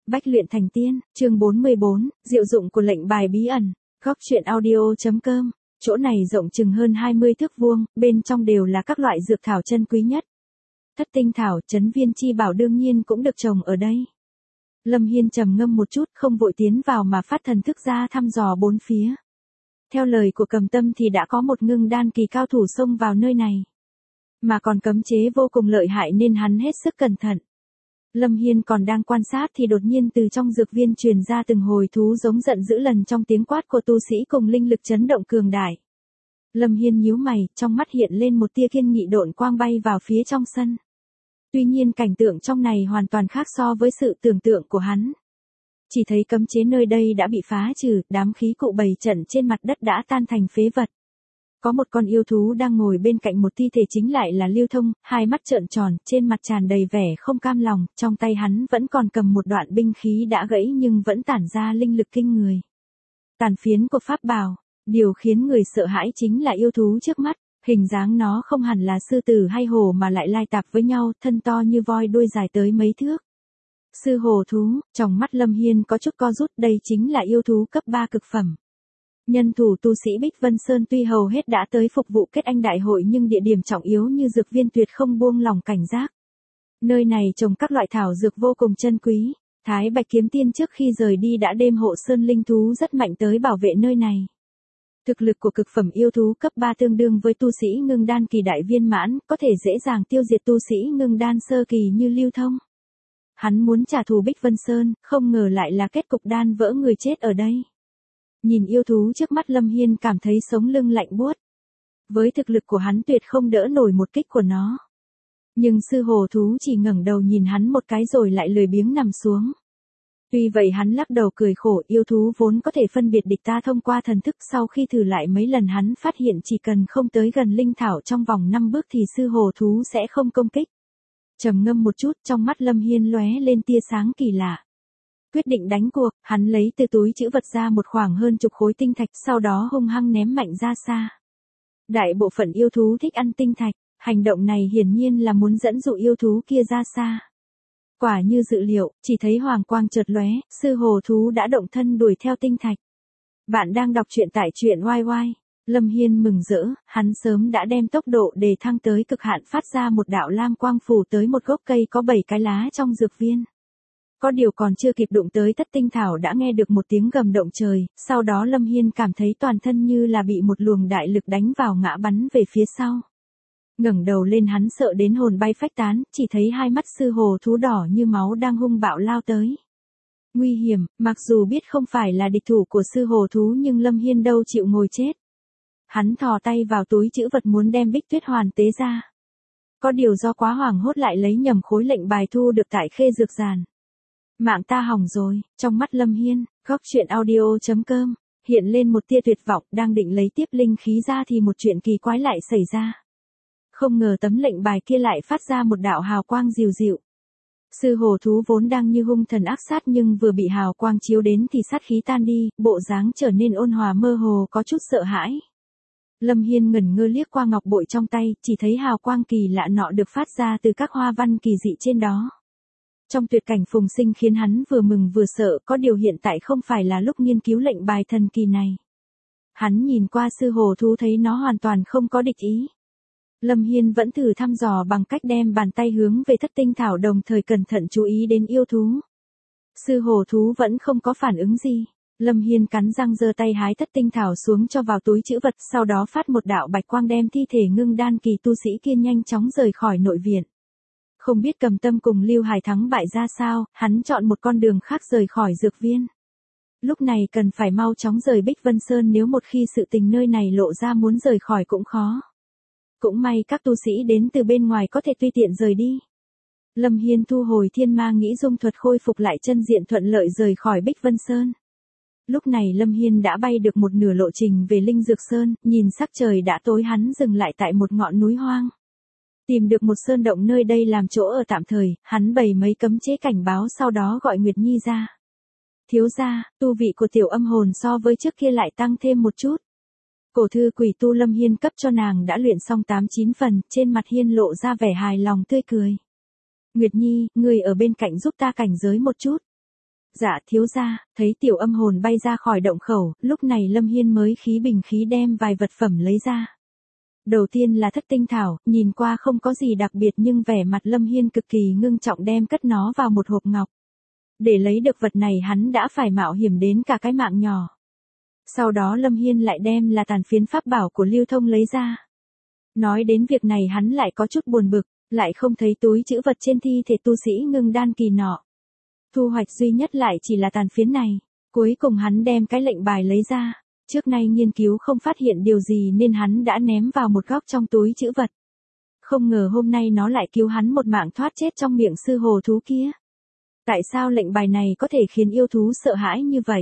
Bách luyện thành tiên, chương 44, diệu dụng của lệnh bài bí ẩn. Góc truyện audio.com. Chỗ này rộng chừng hơn 20 thước vuông, bên trong đều là các loại dược thảo chân quý nhất. Thất tinh thảo, trấn viên chi bảo đương nhiên cũng được trồng ở đây. Lâm Hiên trầm ngâm một chút, không vội tiến vào mà phát thần thức ra thăm dò bốn phía. Theo lời của Cầm Tâm thì đã có một ngưng đan kỳ cao thủ xông vào nơi này. Mà còn cấm chế vô cùng lợi hại nên hắn hết sức cẩn thận. Lâm Hiên còn đang quan sát thì đột nhiên từ trong dược viên truyền ra từng hồi thú giống giận dữ lần trong tiếng quát của tu sĩ cùng linh lực chấn động cường đại. Lâm Hiên nhíu mày, trong mắt hiện lên một tia kiên nghị độn quang bay vào phía trong sân. Tuy nhiên cảnh tượng trong này hoàn toàn khác so với sự tưởng tượng của hắn. Chỉ thấy cấm chế nơi đây đã bị phá trừ, đám khí cụ bày trận trên mặt đất đã tan thành phế vật. Có một con yêu thú đang ngồi bên cạnh một thi thể chính lại là Lưu Thông, hai mắt trợn tròn, trên mặt tràn đầy vẻ không cam lòng, trong tay hắn vẫn còn cầm một đoạn binh khí đã gãy nhưng vẫn tản ra linh lực kinh người. Tàn phiến của pháp bảo, điều khiến người sợ hãi chính là yêu thú trước mắt, hình dáng nó không hẳn là sư tử hay hổ mà lại lai tạp với nhau, thân to như voi đuôi dài tới mấy thước. Sư hổ thú, trong mắt Lâm Hiên có chút co rút, đây chính là yêu thú cấp 3 cực phẩm. Nhân thủ tu sĩ Bích Vân Sơn tuy hầu hết đã tới phục vụ kết anh đại hội nhưng địa điểm trọng yếu như dược viên tuyệt không buông lỏng cảnh giác. Nơi này trồng các loại thảo dược vô cùng chân quý, Thái Bạch Kiếm Tiên trước khi rời đi đã đem hộ sơn linh thú rất mạnh tới bảo vệ nơi này. Thực lực của cực phẩm yêu thú cấp 3 tương đương với tu sĩ ngưng đan kỳ đại viên mãn, có thể dễ dàng tiêu diệt tu sĩ ngưng đan sơ kỳ như Lưu Thông. Hắn muốn trả thù Bích Vân Sơn, không ngờ lại là kết cục đan vỡ người chết ở đây. Nhìn yêu thú trước mắt Lâm Hiên cảm thấy sống lưng lạnh buốt. Với thực lực của hắn tuyệt không đỡ nổi một kích của nó. Nhưng sư hổ thú chỉ ngẩng đầu nhìn hắn một cái rồi lại lười biếng nằm xuống. Tuy vậy hắn lắc đầu cười khổ, yêu thú vốn có thể phân biệt địch ta thông qua thần thức, sau khi thử lại mấy lần hắn phát hiện chỉ cần không tới gần linh thảo trong vòng 5 bước thì sư hổ thú sẽ không công kích. Trầm ngâm một chút, trong mắt Lâm Hiên lóe lên tia sáng kỳ lạ. Quyết định đánh cuộc, hắn lấy từ túi trữ vật ra một khoảng hơn chục khối tinh thạch, sau đó hung hăng ném mạnh ra xa. Đại bộ phận yêu thú thích ăn tinh thạch, hành động này hiển nhiên là muốn dẫn dụ yêu thú kia ra xa. Quả như dự liệu, chỉ thấy hoàng quang chợt lóe, sư hổ thú đã động thân đuổi theo tinh thạch. Bạn đang đọc truyện tại truyện YY. Lâm Hiên mừng rỡ, hắn sớm đã đem tốc độ đề thăng tới cực hạn, phát ra một đạo lam quang phủ tới một gốc cây có 7 cái lá trong dược viên. Có điều còn chưa kịp đụng tới thất tinh thảo đã nghe được một tiếng gầm động trời, sau đó Lâm Hiên cảm thấy toàn thân như là bị một luồng đại lực đánh vào ngã bắn về phía sau. Ngẩng đầu lên hắn sợ đến hồn bay phách tán, chỉ thấy hai mắt sư hổ thú đỏ như máu đang hung bạo lao tới. Nguy hiểm, mặc dù biết không phải là địch thủ của sư hổ thú nhưng Lâm Hiên đâu chịu ngồi chết. Hắn thò tay vào túi trữ vật muốn đem Bích Tuyết Hoàn tế ra. Có điều do quá hoảng hốt lại lấy nhầm khối lệnh bài thu được tại Khê Dược Giàn. Mạng ta hỏng rồi, trong mắt Lâm Hiên, góc truyện audio.com, hiện lên một tia tuyệt vọng, đang định lấy tiếp linh khí ra thì một chuyện kỳ quái lại xảy ra. Không ngờ tấm lệnh bài kia lại phát ra một đạo hào quang dịu dịu. Sư hổ thú vốn đang như hung thần ác sát nhưng vừa bị hào quang chiếu đến thì sát khí tan đi, bộ dáng trở nên ôn hòa mơ hồ có chút sợ hãi. Lâm Hiên ngẩn ngơ liếc qua ngọc bội trong tay, chỉ thấy hào quang kỳ lạ nọ được phát ra từ các hoa văn kỳ dị trên đó. Trong tuyệt cảnh phùng sinh khiến hắn vừa mừng vừa sợ, có điều hiện tại không phải là lúc nghiên cứu lệnh bài thần kỳ này. Hắn nhìn qua sư hổ thú thấy nó hoàn toàn không có địch ý. Lâm Hiên vẫn thử thăm dò bằng cách đem bàn tay hướng về thất tinh thảo đồng thời cẩn thận chú ý đến yêu thú. Sư hổ thú vẫn không có phản ứng gì. Lâm Hiên cắn răng giơ tay hái thất tinh thảo xuống cho vào túi trữ vật, sau đó phát một đạo bạch quang đem thi thể ngưng đan kỳ tu sĩ kia nhanh chóng rời khỏi nội viện. Không biết Cầm Tâm cùng Lưu Hải thắng bại ra sao, hắn chọn một con đường khác rời khỏi dược viên. Lúc này cần phải mau chóng rời Bích Vân Sơn, nếu một khi sự tình nơi này lộ ra muốn rời khỏi cũng khó. Cũng may các tu sĩ đến từ bên ngoài có thể tùy tiện rời đi. Lâm Hiên thu hồi thiên ma nghĩ dung thuật khôi phục lại chân diện thuận lợi rời khỏi Bích Vân Sơn. Lúc này Lâm Hiên đã bay được một nửa lộ trình về Linh Dược Sơn, nhìn sắc trời đã tối hắn dừng lại tại một ngọn núi hoang. Tìm được một sơn động nơi đây làm chỗ ở tạm thời, hắn bày mấy cấm chế cảnh báo sau đó gọi Nguyệt Nhi ra. Thiếu gia, tu vị của tiểu âm hồn so với trước kia lại tăng thêm một chút. Cổ thư quỷ tu Lâm Hiên cấp cho nàng đã luyện xong 8-9 phần, trên mặt Hiên lộ ra vẻ hài lòng tươi cười. Nguyệt Nhi, người ở bên cạnh giúp ta cảnh giới một chút. Dạ thiếu gia, thấy tiểu âm hồn bay ra khỏi động khẩu, lúc này Lâm Hiên mới khí bình khí đem vài vật phẩm lấy ra. Đầu tiên là thất tinh thảo, nhìn qua không có gì đặc biệt nhưng vẻ mặt Lâm Hiên cực kỳ ngưng trọng đem cất nó vào một hộp ngọc. Để lấy được vật này hắn đã phải mạo hiểm đến cả cái mạng nhỏ. Sau đó Lâm Hiên lại đem là tàn phiến pháp bảo của Lưu Thông lấy ra. Nói đến việc này hắn lại có chút buồn bực, lại không thấy túi trữ vật trên thi thể tu sĩ ngưng đan kỳ nọ. Thu hoạch duy nhất lại chỉ là tàn phiến này. Cuối cùng hắn đem cái lệnh bài lấy ra. Trước nay nghiên cứu không phát hiện điều gì nên hắn đã ném vào một góc trong túi trữ vật. Không ngờ hôm nay nó lại cứu hắn một mạng thoát chết trong miệng sư hồ thú kia. Tại sao lệnh bài này có thể khiến yêu thú sợ hãi như vậy?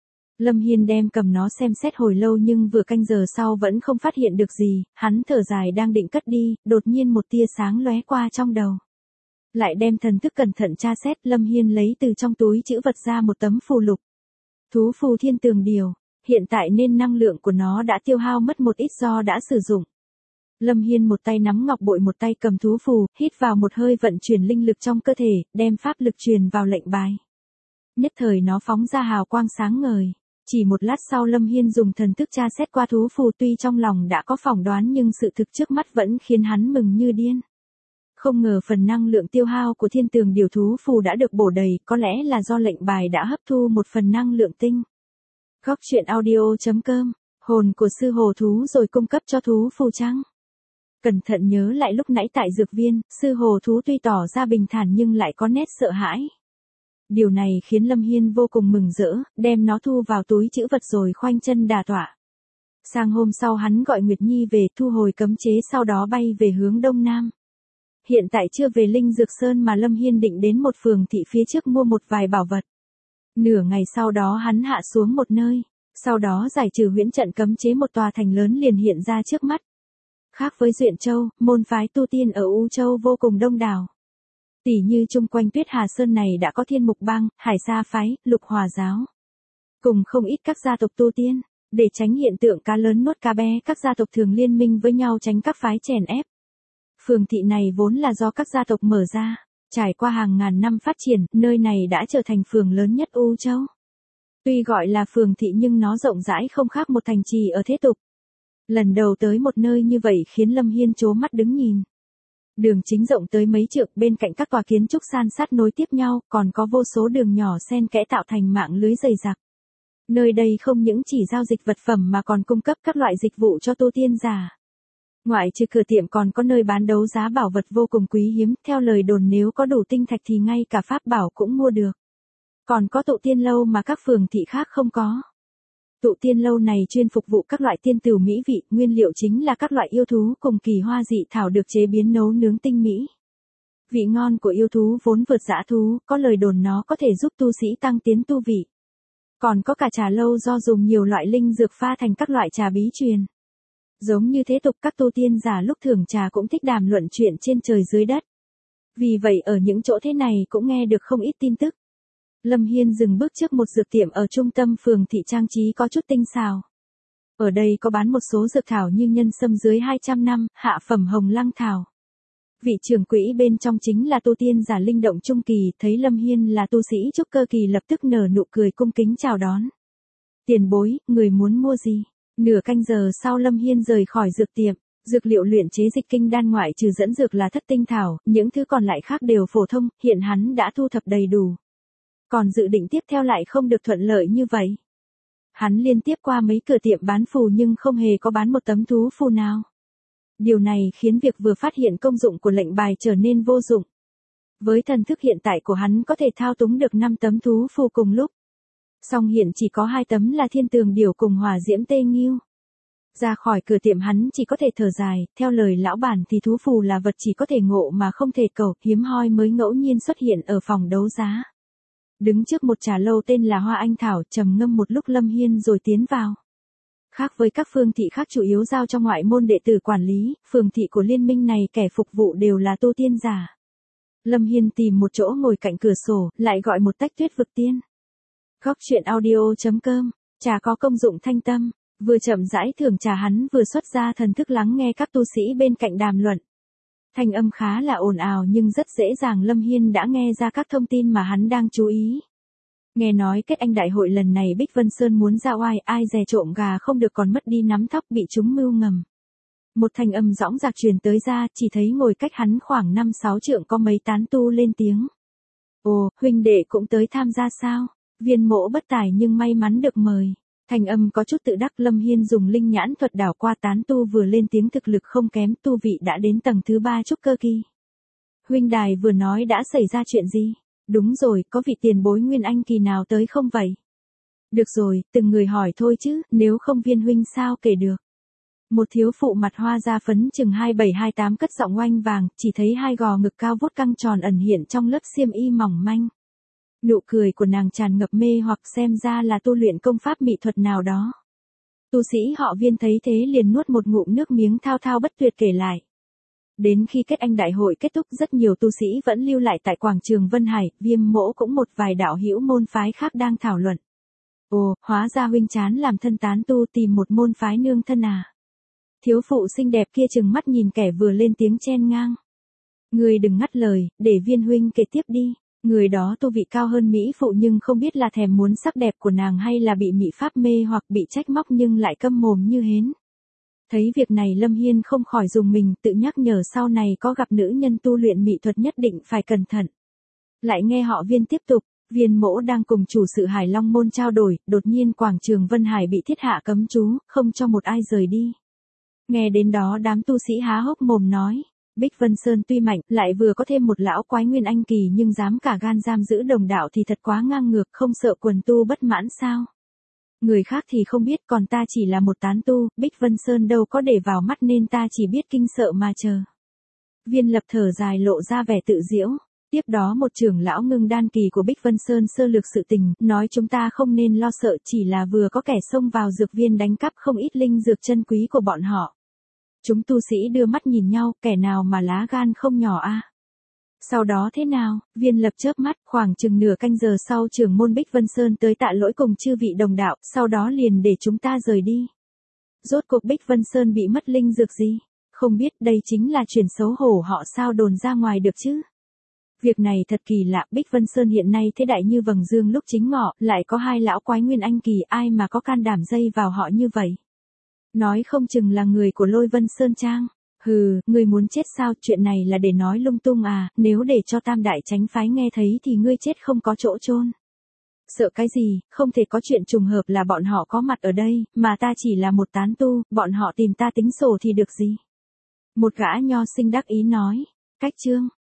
Lâm Hiên đem cầm nó xem xét hồi lâu nhưng vừa canh giờ sau vẫn không phát hiện được gì, hắn thở dài đang định cất đi, đột nhiên một tia sáng lóe qua trong đầu. Lại đem thần thức cẩn thận tra xét, Lâm Hiên lấy từ trong túi trữ vật ra một tấm phù lục. Thú phù thiên tường điều, hiện tại nên năng lượng của nó đã tiêu hao mất một ít do đã sử dụng. Lâm Hiên một tay nắm ngọc bội một tay cầm thú phù, hít vào một hơi vận chuyển linh lực trong cơ thể, đem pháp lực truyền vào lệnh bài. Nhất thời nó phóng ra hào quang sáng ngời. Chỉ một lát sau Lâm Hiên dùng thần thức tra xét qua thú phù, tuy trong lòng đã có phỏng đoán nhưng sự thực trước mắt vẫn khiến hắn mừng như điên. Không ngờ phần năng lượng tiêu hao của thiên tường điều thú phù đã được bổ đầy, có lẽ là do lệnh bài đã hấp thu một phần năng lượng tinh. Góc truyện audio.com, hồn của sư hồ thú rồi cung cấp cho thú phù chăng? Cẩn thận nhớ lại lúc nãy tại dược viên, sư hồ thú tuy tỏ ra bình thản nhưng lại có nét sợ hãi. Điều này khiến Lâm Hiên vô cùng mừng rỡ, đem nó thu vào túi trữ vật rồi khoanh chân đả tọa. Sang hôm sau hắn gọi Nguyệt Nhi về thu hồi cấm chế sau đó bay về hướng đông nam. Hiện tại chưa về Linh Dược Sơn mà Lâm Hiên định đến một phường thị phía trước mua một vài bảo vật. Nửa ngày sau đó hắn hạ xuống một nơi, sau đó giải trừ huyễn trận cấm chế, một tòa thành lớn liền hiện ra trước mắt. Khác với Duyện Châu, môn phái tu tiên ở U Châu vô cùng đông đảo. Tỉ như chung quanh Tuyết Hà Sơn này đã có Thiên Mục Bang, Hải Sa phái, Lục Hòa giáo. Cùng không ít các gia tộc tu tiên, để tránh hiện tượng cá lớn nuốt cá bé, các gia tộc thường liên minh với nhau tránh các phái chèn ép. Phường thị này vốn là do các gia tộc mở ra, trải qua hàng ngàn năm phát triển, nơi này đã trở thành phường lớn nhất U Châu. Tuy gọi là phường thị nhưng nó rộng rãi không khác một thành trì ở thế tục. Lần đầu tới một nơi như vậy khiến Lâm Hiên trố mắt đứng nhìn. Đường chính rộng tới mấy trượng, bên cạnh các tòa kiến trúc san sát nối tiếp nhau, còn có vô số đường nhỏ xen kẽ tạo thành mạng lưới dày đặc. Nơi đây không những chỉ giao dịch vật phẩm mà còn cung cấp các loại dịch vụ cho tu tiên giả. Ngoại trừ cửa tiệm còn có nơi bán đấu giá bảo vật vô cùng quý hiếm, theo lời đồn nếu có đủ tinh thạch thì ngay cả pháp bảo cũng mua được. Còn có tụ tiên lâu mà các phường thị khác không có. Tụ tiên lâu này chuyên phục vụ các loại tiên tửu mỹ vị, nguyên liệu chính là các loại yêu thú cùng kỳ hoa dị thảo được chế biến nấu nướng tinh mỹ. Vị ngon của yêu thú vốn vượt dã thú, có lời đồn nó có thể giúp tu sĩ tăng tiến tu vị. Còn có cả trà lâu do dùng nhiều loại linh dược pha thành các loại trà bí truyền. Giống như thế tục, các tu tiên giả lúc thưởng trà cũng thích đàm luận chuyện trên trời dưới đất. Vì vậy ở những chỗ thế này cũng nghe được không ít tin tức. Lâm Hiên dừng bước trước một dược tiệm ở trung tâm phường thị, trang trí có chút tinh xảo. Ở đây có bán một số dược thảo như nhân sâm dưới 200 năm, hạ phẩm hồng lăng thảo. Vị trưởng quỹ bên trong chính là tu tiên giả linh động trung kỳ, thấy Lâm Hiên là tu sĩ trúc cơ kỳ lập tức nở nụ cười cung kính chào đón. Tiền bối, người muốn mua gì? Nửa canh giờ sau Lâm Hiên rời khỏi dược tiệm. Dược liệu luyện chế dịch kinh đan ngoại trừ dẫn dược là thất tinh thảo, những thứ còn lại khác đều phổ thông, hiện hắn đã thu thập đầy đủ. Còn dự định tiếp theo lại không được thuận lợi như vậy. Hắn liên tiếp qua mấy cửa tiệm bán phù nhưng không hề có bán một tấm thú phù nào. Điều này khiến việc vừa phát hiện công dụng của lệnh bài trở nên vô dụng. Với thần thức hiện tại của hắn có thể thao túng được 5 tấm thú phù cùng lúc. Song hiện chỉ có 2 tấm là thiên tường điểu cùng hỏa diễm tê nghiêu. Ra khỏi cửa tiệm hắn chỉ có thể thở dài, theo lời lão bản thì thú phù là vật chỉ có thể ngộ mà không thể cầu, hiếm hoi mới ngẫu nhiên xuất hiện ở phòng đấu giá. Đứng trước một trà lâu tên là Hoa Anh Thảo, trầm ngâm một lúc Lâm Hiên rồi tiến vào. Khác với các phường thị khác chủ yếu giao cho ngoại môn đệ tử quản lý, phường thị của liên minh này kẻ phục vụ đều là tu tiên giả. Lâm Hiên tìm một chỗ ngồi cạnh cửa sổ, lại gọi một tách tuyết vực tiên. Góc truyện audio.com, trà có công dụng thanh tâm, vừa chậm rãi thưởng trà hắn vừa xuất ra thần thức lắng nghe các tu sĩ bên cạnh đàm luận. Thanh âm khá là ồn ào nhưng rất dễ dàng Lâm Hiên đã nghe ra các thông tin mà hắn đang chú ý. Nghe nói kết anh đại hội lần này Bích Vân Sơn muốn ra oai, ai dè trộm gà không được còn mất đi nắm thóc bị chúng mưu ngầm. Một thanh âm dõng dạc truyền tới ra, chỉ thấy ngồi cách hắn khoảng 5-6 trượng có mấy tán tu lên tiếng. Ồ, huynh đệ cũng tới tham gia sao? Viên Mỗ bất tài nhưng may mắn được mời. Thanh âm có chút tự đắc. Lâm Hiên dùng linh nhãn thuật đảo qua tán tu vừa lên tiếng, thực lực không kém, tu vị đã đến tầng thứ 3 trúc cơ kỳ. Huynh đài vừa nói đã xảy ra chuyện gì? Đúng rồi, có vị tiền bối Nguyên Anh kỳ nào tới không vậy? Được rồi, từng người hỏi thôi chứ, nếu không Viên huynh sao kể được. Một thiếu phụ mặt hoa da phấn chừng 27-28 cất giọng oanh vàng, chỉ thấy hai gò ngực cao vút căng tròn ẩn hiện trong lớp xiêm y mỏng manh. Nụ cười của nàng tràn ngập mê hoặc, xem ra là tu luyện công pháp mỹ thuật nào đó. Tu sĩ họ Viên thấy thế liền nuốt một ngụm nước miếng thao thao bất tuyệt kể lại. Đến khi kết anh đại hội kết thúc, rất nhiều tu sĩ vẫn lưu lại tại quảng trường Vân Hải, Viêm Mỗ cũng một vài đạo hữu môn phái khác đang thảo luận. Ồ, hóa ra huynh chán làm thân tán tu tìm một môn phái nương thân à. Thiếu phụ xinh đẹp kia trừng mắt nhìn kẻ vừa lên tiếng chen ngang. Người đừng ngắt lời, để Viên huynh kể tiếp đi. Người đó tu vị cao hơn mỹ phụ nhưng không biết là thèm muốn sắc đẹp của nàng hay là bị mỹ pháp mê hoặc bị trách móc nhưng lại câm mồm như hến. Thấy việc này Lâm Hiên không khỏi dùng mình, tự nhắc nhở sau này có gặp nữ nhân tu luyện mỹ thuật nhất định phải cẩn thận. Lại nghe họ Viên tiếp tục. Viên Mỗ đang cùng chủ sự Hải Long môn trao đổi, đột nhiên quảng trường Vân Hải bị thiết hạ cấm chú, không cho một ai rời đi. Nghe đến đó đám tu sĩ há hốc mồm nói, Bích Vân Sơn tuy mạnh, lại vừa có thêm một lão quái Nguyên Anh kỳ nhưng dám cả gan giam giữ đồng đạo thì thật quá ngang ngược, không sợ quần tu bất mãn sao? Người khác thì không biết, còn ta chỉ là một tán tu, Bích Vân Sơn đâu có để vào mắt nên ta chỉ biết kinh sợ mà chờ. Viên Lập thở dài lộ ra vẻ tự giễu. Tiếp đó một trưởng lão ngưng đan kỳ của Bích Vân Sơn sơ lược sự tình, nói chúng ta không nên lo sợ, chỉ là vừa có kẻ xông vào dược viên đánh cắp không ít linh dược chân quý của bọn họ. Chúng tu sĩ đưa mắt nhìn nhau, kẻ nào mà lá gan không nhỏ a. Sau đó thế nào? Viên Lập chớp mắt, khoảng chừng nửa canh giờ sau trưởng môn Bích Vân Sơn tới tạ lỗi cùng chư vị đồng đạo, sau đó liền để chúng ta rời đi. Rốt cuộc Bích Vân Sơn bị mất linh dược gì? Không biết, đây chính là chuyện xấu hổ họ sao đồn ra ngoài được chứ? Việc này thật kỳ lạ, Bích Vân Sơn hiện nay thế đại như vầng dương lúc chính ngọ, lại có hai lão quái Nguyên Anh kỳ, ai mà có can đảm dây vào họ như vậy? Nói không chừng là người của Lôi Vân Sơn Trang. Hừ, ngươi muốn chết sao, chuyện này là để nói lung tung à, nếu để cho Tam Đại Chánh Phái nghe thấy thì ngươi chết không có chỗ chôn. Sợ cái gì, không thể có chuyện trùng hợp là bọn họ có mặt ở đây, mà ta chỉ là một tán tu, bọn họ tìm ta tính sổ thì được gì. Một gã nho sinh đắc ý nói, cách chương.